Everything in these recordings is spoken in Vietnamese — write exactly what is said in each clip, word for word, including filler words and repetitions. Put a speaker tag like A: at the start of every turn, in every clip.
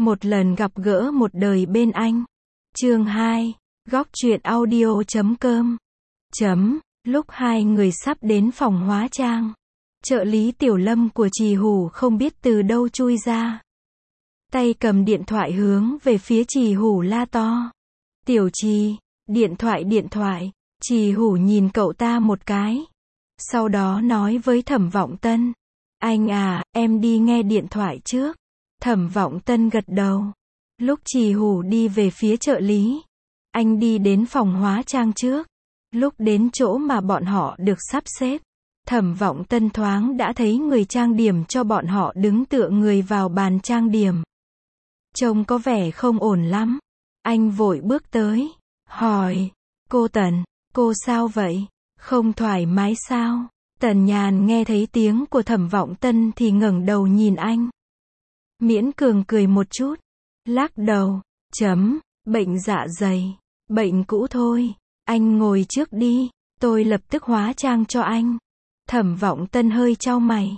A: Một lần gặp gỡ một đời bên anh. Chương hai. Góc truyện audio chấm com. Chấm. Lúc hai người sắp đến phòng hóa trang, trợ lý Tiểu Lâm của Trì Hủ không biết từ đâu chui ra. Tay cầm điện thoại hướng về phía Trì Hủ la to. Tiểu Trì, điện thoại điện thoại. Trì Hủ nhìn cậu ta một cái. Sau đó nói với Thẩm Vọng Tân. Anh à, em đi nghe điện thoại trước. Thẩm Vọng Tân gật đầu. Lúc Trì Hủ đi về phía trợ lý, anh đi đến phòng hóa trang trước. Lúc đến chỗ mà bọn họ được sắp xếp, Thẩm Vọng Tân thoáng đã thấy người trang điểm cho bọn họ đứng tựa người vào bàn trang điểm. Trông có vẻ không ổn lắm. Anh vội bước tới, hỏi, cô Tần, cô sao vậy? Không thoải mái sao? Tần Nhàn nghe thấy tiếng của Thẩm Vọng Tân thì ngẩng đầu nhìn anh. Miễn cường cười một chút, lắc đầu, chấm, bệnh dạ dày, bệnh cũ thôi. Anh ngồi trước đi, tôi lập tức hóa trang cho anh. Thẩm Vọng Tân hơi chau mày,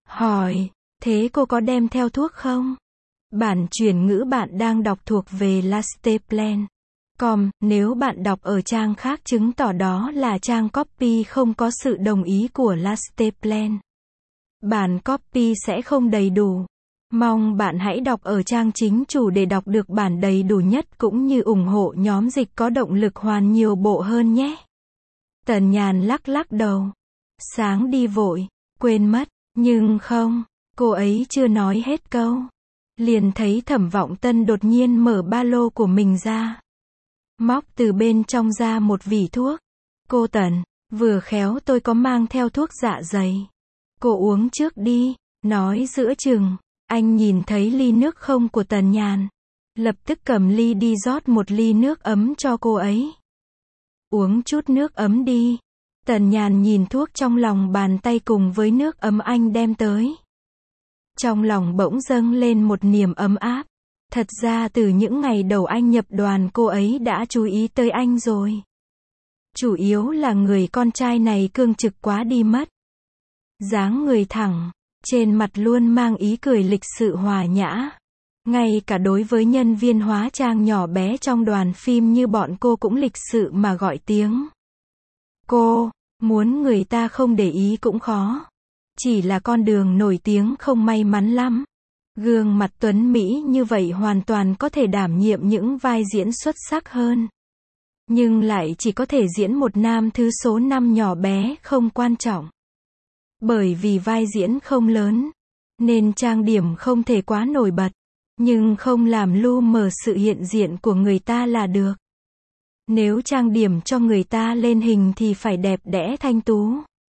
A: hỏi, thế cô có đem theo thuốc không? Bản chuyển ngữ bạn đang đọc thuộc về lasteplan chấm com, nếu bạn đọc ở trang khác chứng tỏ đó là trang copy không có sự đồng ý của lasteplan. Bản copy sẽ không đầy đủ. Mong bạn hãy đọc ở trang chính chủ để đọc được bản đầy đủ nhất cũng như ủng hộ nhóm dịch có động lực hoàn nhiều bộ hơn nhé. Tần Nhàn lắc lắc đầu. Sáng đi vội, quên mất, nhưng không, cô ấy chưa nói hết câu. Liền thấy Thẩm Vọng Tân đột nhiên mở ba lô của mình ra. Móc từ bên trong ra một vỉ thuốc. Cô Tần, vừa khéo tôi có mang theo thuốc dạ dày. Cô uống trước đi, nói giữa chừng. Anh nhìn thấy ly nước không của Tần Nhàn, lập tức cầm ly đi rót một ly nước ấm cho cô ấy. Uống chút nước ấm đi. Tần Nhàn nhìn thuốc trong lòng bàn tay cùng với nước ấm anh đem tới. Trong lòng bỗng dâng lên một niềm ấm áp. Thật ra từ những ngày đầu anh nhập đoàn cô ấy đã chú ý tới anh rồi. Chủ yếu là người con trai này cương trực quá đi mất. Dáng người thẳng, trên mặt luôn mang ý cười lịch sự hòa nhã. Ngay cả đối với nhân viên hóa trang nhỏ bé trong đoàn phim như bọn cô cũng lịch sự mà gọi tiếng cô, muốn người ta không để ý cũng khó. Chỉ là con đường nổi tiếng không may mắn lắm. Gương mặt tuấn mỹ như vậy hoàn toàn có thể đảm nhiệm những vai diễn xuất sắc hơn. Nhưng lại chỉ có thể diễn một nam thứ số năm nhỏ bé không quan trọng. Bởi vì vai diễn không lớn, nên trang điểm không thể quá nổi bật, nhưng không làm lu mờ sự hiện diện của người ta là được. Nếu trang điểm cho người ta lên hình thì phải đẹp đẽ thanh tú.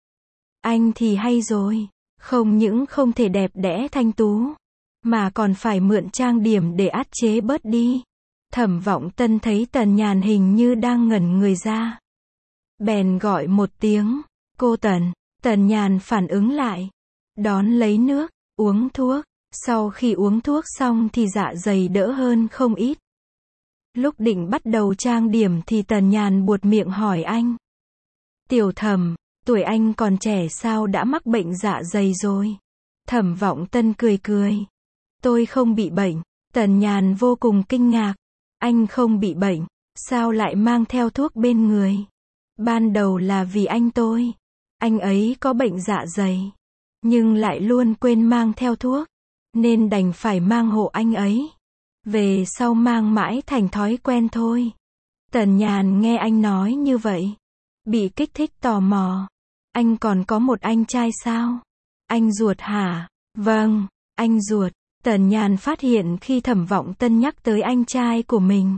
A: Anh thì hay rồi, không những không thể đẹp đẽ thanh tú, mà còn phải mượn trang điểm để át chế bớt đi. Thẩm Vọng Tân thấy Tần Nhàn hình như đang ngẩn người ra. Bèn gọi một tiếng, cô Tần. Tần Nhàn phản ứng lại, đón lấy nước, uống thuốc. Sau khi uống thuốc xong thì dạ dày đỡ hơn không ít. Lúc định bắt đầu trang điểm thì Tần Nhàn buột miệng hỏi anh. Tiểu Thẩm, tuổi anh còn trẻ sao đã mắc bệnh dạ dày rồi? Thẩm Vọng Tân cười cười. Tôi không bị bệnh. Tần Nhàn vô cùng kinh ngạc. Anh không bị bệnh, sao lại mang theo thuốc bên người? Ban đầu là vì anh tôi. Anh ấy có bệnh dạ dày, nhưng lại luôn quên mang theo thuốc, nên đành phải mang hộ anh ấy. Về sau mang mãi thành thói quen thôi. Tần Nhàn nghe anh nói như vậy, bị kích thích tò mò. Anh còn có một anh trai sao? Anh ruột hả? Vâng, anh ruột. Tần Nhàn phát hiện khi Thẩm Vọng Tân nhắc tới anh trai của mình,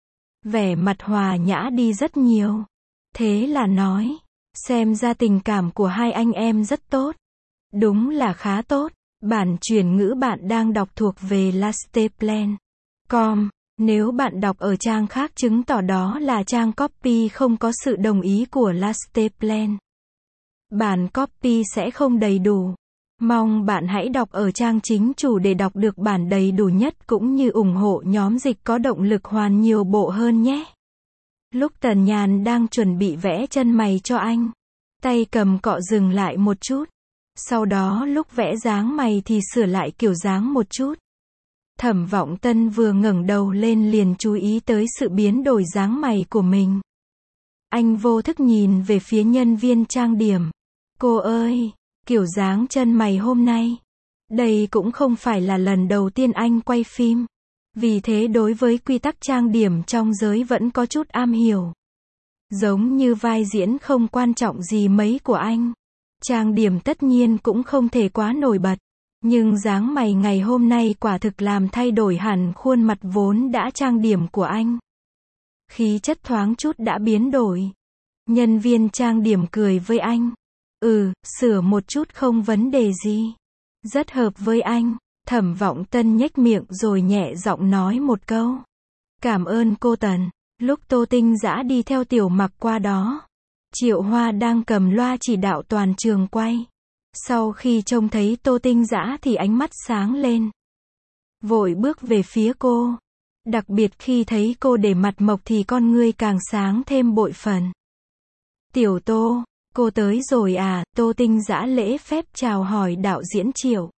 A: vẻ mặt hòa nhã đi rất nhiều. Thế là nói, xem ra tình cảm của hai anh em rất tốt. Đúng là khá tốt. Bản chuyển ngữ bạn đang đọc thuộc về lasteplan chấm com. Nếu bạn đọc ở trang khác chứng tỏ đó là trang copy không có sự đồng ý của lasteplan. Bản copy sẽ không đầy đủ. Mong bạn hãy đọc ở trang chính chủ để đọc được bản đầy đủ nhất cũng như ủng hộ nhóm dịch có động lực hoàn nhiều bộ hơn nhé. Lúc Tần Nhàn đang chuẩn bị vẽ chân mày cho anh, tay cầm cọ dừng lại một chút. Sau đó lúc vẽ dáng mày thì sửa lại kiểu dáng một chút. Thẩm Vọng Tân vừa ngẩng đầu lên liền chú ý tới sự biến đổi dáng mày của mình. Anh vô thức nhìn về phía nhân viên trang điểm. Cô ơi, kiểu dáng chân mày hôm nay. Đây cũng không phải là lần đầu tiên anh quay phim. Vì thế đối với quy tắc trang điểm trong giới vẫn có chút am hiểu. Giống như vai diễn không quan trọng gì mấy của anh. Trang điểm tất nhiên cũng không thể quá nổi bật. Nhưng dáng mày ngày hôm nay quả thực làm thay đổi hẳn khuôn mặt vốn đã trang điểm của anh. Khí chất thoáng chút đã biến đổi. Nhân viên trang điểm cười với anh. Ừ, sửa một chút không vấn đề gì. Rất hợp với anh. Thẩm Vọng Tân nhếch miệng rồi nhẹ giọng nói một câu. Cảm ơn cô Tần. Lúc Tô Tinh Dã đi theo Tiểu Mặc qua đó, Triệu Hoa đang cầm loa chỉ đạo toàn trường quay. Sau khi trông thấy Tô Tinh Dã thì ánh mắt sáng lên. Vội bước về phía cô. Đặc biệt khi thấy cô để mặt mộc thì con ngươi càng sáng thêm bội phần. Tiểu Tô, cô tới rồi à? Tô Tinh Dã lễ phép chào hỏi đạo diễn Triệu.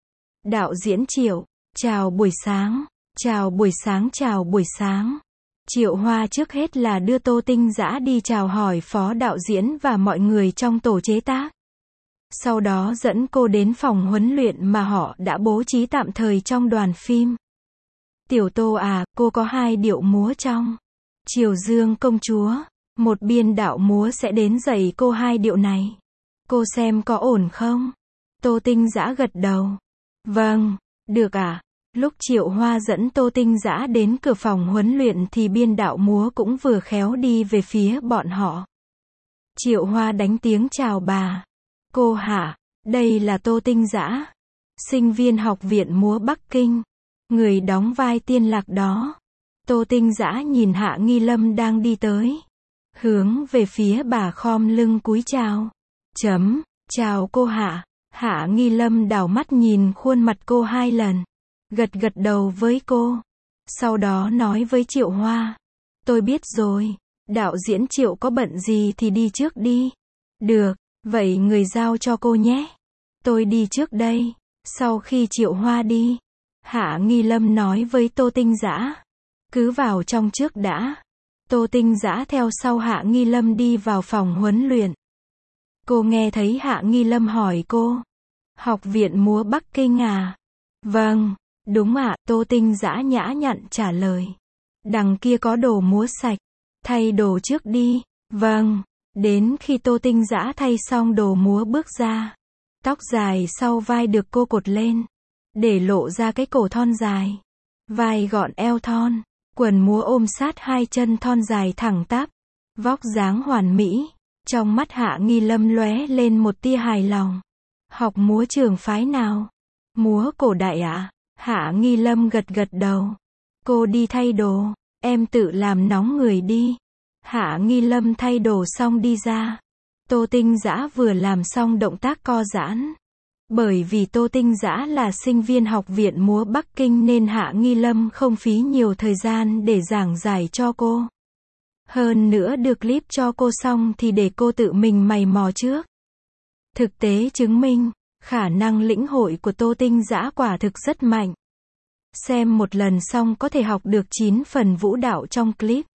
A: Đạo diễn Triệu, chào buổi sáng, chào buổi sáng chào buổi sáng. Triệu Hoa trước hết là đưa Tô Tinh Dã đi chào hỏi phó đạo diễn và mọi người trong tổ chế tác. Sau đó dẫn cô đến phòng huấn luyện mà họ đã bố trí tạm thời trong đoàn phim. Tiểu Tô à, cô có hai điệu múa trong Triều Dương công chúa. Một biên đạo múa sẽ đến dạy cô hai điệu này. Cô xem có ổn không? Tô Tinh Dã gật đầu. Vâng, được ạ. À? Lúc Triệu Hoa dẫn Tô Tinh Dã đến cửa phòng huấn luyện thì biên đạo múa cũng vừa khéo đi về phía bọn họ. Triệu Hoa đánh tiếng chào bà. Cô hả? Đây là Tô Tinh Dã, sinh viên học viện múa Bắc Kinh, người đóng vai Tiên Lạc đó. Tô Tinh Dã nhìn Hạ Nghi Lâm đang đi tới, hướng về phía bà khom lưng cúi chào. Chấm, chào cô Hạ. Hạ Nghi Lâm đảo mắt nhìn khuôn mặt cô hai lần, gật gật đầu với cô. Sau đó nói với Triệu Hoa. Tôi biết rồi, đạo diễn Triệu có bận gì thì đi trước đi. Được, vậy người giao cho cô nhé. Tôi đi trước đây. Sau khi Triệu Hoa đi, Hạ Nghi Lâm nói với Tô Tinh Dã. Cứ vào trong trước đã. Tô Tinh Dã theo sau Hạ Nghi Lâm đi vào phòng huấn luyện. Cô nghe thấy Hạ Nghi Lâm hỏi cô. Học viện múa Bắc Kinh à? Vâng, đúng ạ. Tô Tinh Dã nhã nhặn trả lời. Đằng kia có đồ múa sạch. Thay đồ trước đi. Vâng. Đến khi Tô Tinh Dã thay xong đồ múa bước ra. Tóc dài sau vai được cô cột lên, để lộ ra cái cổ thon dài. Vai gọn eo thon. Quần múa ôm sát hai chân thon dài thẳng tắp. Vóc dáng hoàn mỹ. Trong mắt Hạ Nghi Lâm lóe lên một tia hài lòng. Học múa trường phái nào? Múa cổ đại ạ? À? Hạ Nghi Lâm gật gật đầu. Cô đi thay đồ. Em tự làm nóng người đi. Hạ Nghi Lâm thay đồ xong đi ra. Tô Tinh Dã vừa làm xong động tác co giãn. Bởi vì Tô Tinh Dã là sinh viên học viện múa Bắc Kinh nên Hạ Nghi Lâm không phí nhiều thời gian để giảng giải cho cô. Hơn nữa được clip cho cô xong thì để cô tự mình mày mò trước. Thực tế chứng minh, khả năng lĩnh hội của Tô Tinh Dã quả thực rất mạnh. Xem một lần xong có thể học được chín phần vũ đạo trong clip.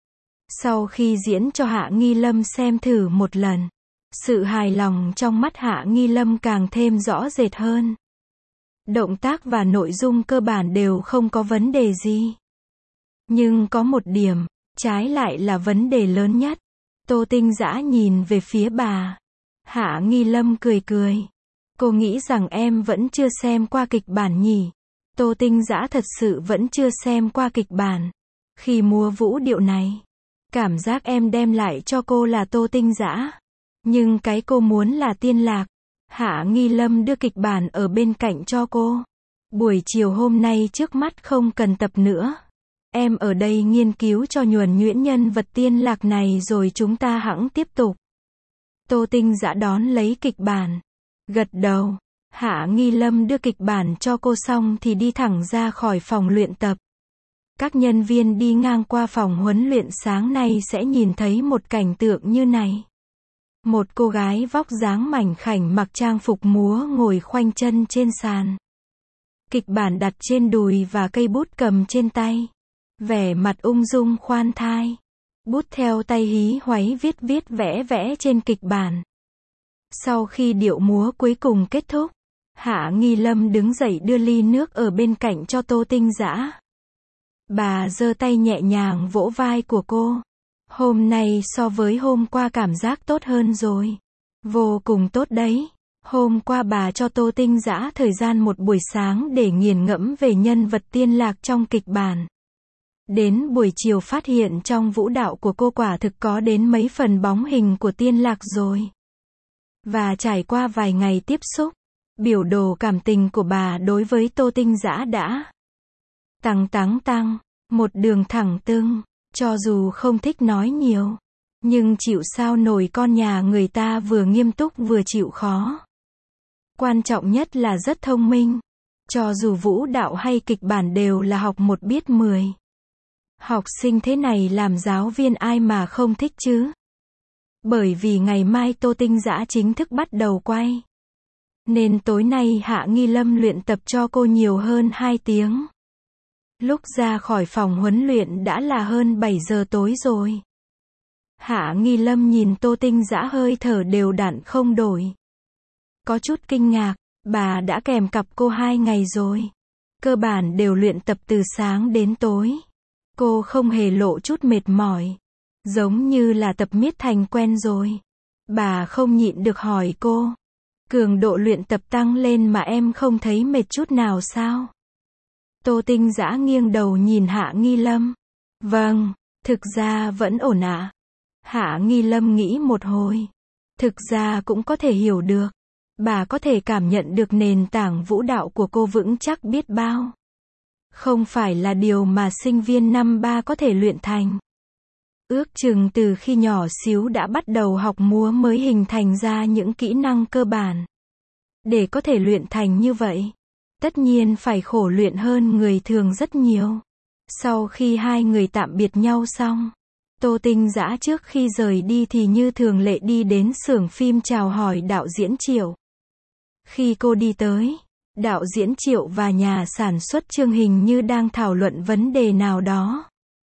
A: Sau khi diễn cho Hạ Nghi Lâm xem thử một lần, sự hài lòng trong mắt Hạ Nghi Lâm càng thêm rõ rệt hơn. Động tác và nội dung cơ bản đều không có vấn đề gì. Nhưng có một điểm, trái lại là vấn đề lớn nhất. Tô Tinh Dã nhìn về phía bà. Hạ Nghi Lâm cười cười. Cô nghĩ rằng em vẫn chưa xem qua kịch bản nhỉ? Tô Tinh Dã thật sự vẫn chưa xem qua kịch bản. Khi múa vũ điệu này, cảm giác em đem lại cho cô là Tô Tinh Dã. Nhưng cái cô muốn là Tiên Lạc. Hạ Nghi Lâm đưa kịch bản ở bên cạnh cho cô. Buổi chiều hôm nay trước mắt không cần tập nữa. Em ở đây nghiên cứu cho nhuần nhuyễn nhân vật Tiên Lạc này rồi chúng ta hẵng tiếp tục. Tô Tinh Dã đón lấy kịch bản. Gật đầu. Hạ Nghi Lâm đưa kịch bản cho cô xong thì đi thẳng ra khỏi phòng luyện tập. Các nhân viên đi ngang qua phòng huấn luyện sáng nay sẽ nhìn thấy một cảnh tượng như này. Một cô gái vóc dáng mảnh khảnh mặc trang phục múa ngồi khoanh chân trên sàn. Kịch bản đặt trên đùi và cây bút cầm trên tay. Vẻ mặt ung dung khoan thai. Bút theo tay hí hoáy viết viết vẽ vẽ trên kịch bản. Sau khi điệu múa cuối cùng kết thúc, Hạ Nghi Lâm đứng dậy đưa ly nước ở bên cạnh cho Tô Tinh Dã. Bà giơ tay nhẹ nhàng vỗ vai của cô. Hôm nay so với hôm qua cảm giác tốt hơn rồi. Vô cùng tốt đấy. Hôm qua bà cho Tô Tinh Dã thời gian một buổi sáng để nghiền ngẫm về nhân vật Tiên Lạc trong kịch bản. Đến buổi chiều phát hiện trong vũ đạo của cô quả thực có đến mấy phần bóng hình của Tiên Lạc rồi. Và trải qua vài ngày tiếp xúc, biểu đồ cảm tình của bà đối với Tô Tinh Dã đã tăng tăng tăng, một đường thẳng tưng, cho dù không thích nói nhiều, nhưng chịu sao nổi con nhà người ta vừa nghiêm túc vừa chịu khó. Quan trọng nhất là rất thông minh, cho dù vũ đạo hay kịch bản đều là học một biết mười. Học sinh thế này làm giáo viên ai mà không thích chứ? Bởi vì ngày mai Tô Tinh Dã chính thức bắt đầu quay, nên tối nay Hạ Nghi Lâm luyện tập cho cô nhiều hơn hai tiếng. Lúc ra khỏi phòng huấn luyện đã là hơn bảy giờ tối rồi. Hạ Nghi Lâm nhìn Tô Tinh Dã hơi thở đều đặn không đổi. Có chút kinh ngạc, bà đã kèm cặp cô hai ngày rồi. Cơ bản đều luyện tập từ sáng đến tối. Cô không hề lộ chút mệt mỏi. Giống như là tập miết thành quen rồi. Bà không nhịn được hỏi cô. Cường độ luyện tập tăng lên mà em không thấy mệt chút nào sao? Tô Tinh Dã nghiêng đầu nhìn Hạ Nghi Lâm. Vâng, thực ra vẫn ổn ạ. Hạ Nghi Lâm nghĩ một hồi. Thực ra cũng có thể hiểu được. Bà có thể cảm nhận được nền tảng vũ đạo của cô vững chắc biết bao. Không phải là điều mà sinh viên năm ba có thể luyện thành. Ước chừng từ khi nhỏ xíu đã bắt đầu học múa mới hình thành ra những kỹ năng cơ bản. Để có thể luyện thành như vậy, tất nhiên phải khổ luyện hơn người thường rất nhiều. Sau khi hai người tạm biệt nhau xong, Tô Tinh Dã trước khi rời đi thì như thường lệ đi đến xưởng phim chào hỏi đạo diễn Triệu. Khi cô đi tới, đạo diễn Triệu và nhà sản xuất Trương hình như đang thảo luận vấn đề nào đó.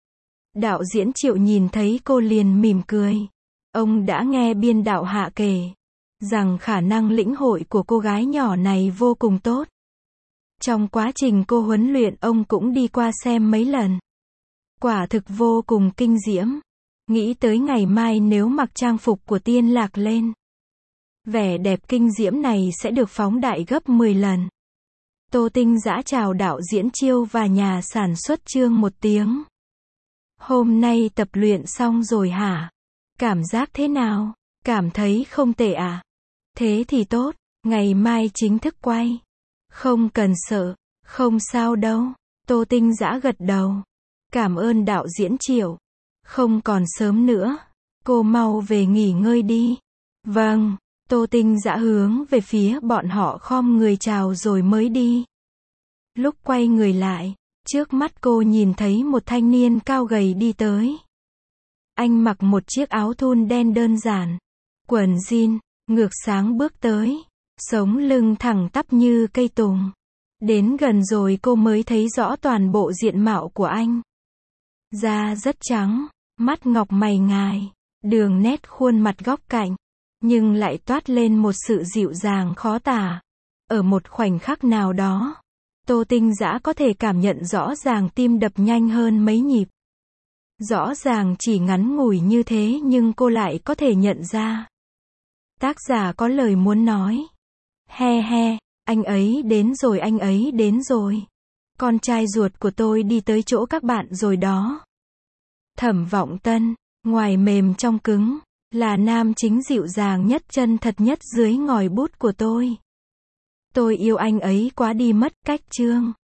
A: Đạo diễn Triệu nhìn thấy cô liền mỉm cười. Ông đã nghe biên đạo Hạ kể rằng khả năng lĩnh hội của cô gái nhỏ này vô cùng tốt. Trong quá trình cô huấn luyện ông cũng đi qua xem mấy lần. Quả thực vô cùng kinh diễm. Nghĩ tới ngày mai nếu mặc trang phục của Tiên Lạc lên, vẻ đẹp kinh diễm này sẽ được phóng đại gấp mười lần. Tô Tinh Dã chào đạo diễn Chiêu và nhà sản xuất Trương một tiếng. Hôm nay tập luyện xong rồi hả? Cảm giác thế nào? Cảm thấy không tệ à? Thế thì tốt, ngày mai chính thức quay. Không cần sợ, không sao đâu. Tô Tinh Dã gật đầu. Cảm ơn đạo diễn Triệu. Không còn sớm nữa. Cô mau về nghỉ ngơi đi. Vâng. Tô Tinh Dã hướng về phía bọn họ khom người chào rồi mới đi. Lúc quay người lại, trước mắt cô nhìn thấy một thanh niên cao gầy đi tới. Anh mặc một chiếc áo thun đen đơn giản, quần jean, ngược sáng bước tới, sống lưng thẳng tắp như cây tùng. Đến gần rồi cô mới thấy rõ toàn bộ diện mạo của anh. Da rất trắng, mắt ngọc mày ngài, đường nét khuôn mặt góc cạnh, nhưng lại toát lên một sự dịu dàng khó tả. Ở một khoảnh khắc nào đó, Tô Tinh Dã có thể cảm nhận rõ ràng tim đập nhanh hơn mấy nhịp. Rõ ràng chỉ ngắn ngủi như thế nhưng cô lại có thể nhận ra. Tác giả có lời muốn nói. He he, anh ấy đến rồi anh ấy đến rồi. Con trai ruột của tôi đi tới chỗ các bạn rồi đó. Thẩm Vọng Tân, ngoài mềm trong cứng, là nam chính dịu dàng nhất chân thật nhất dưới ngòi bút của tôi. Tôi yêu anh ấy quá đi mất, cách chương.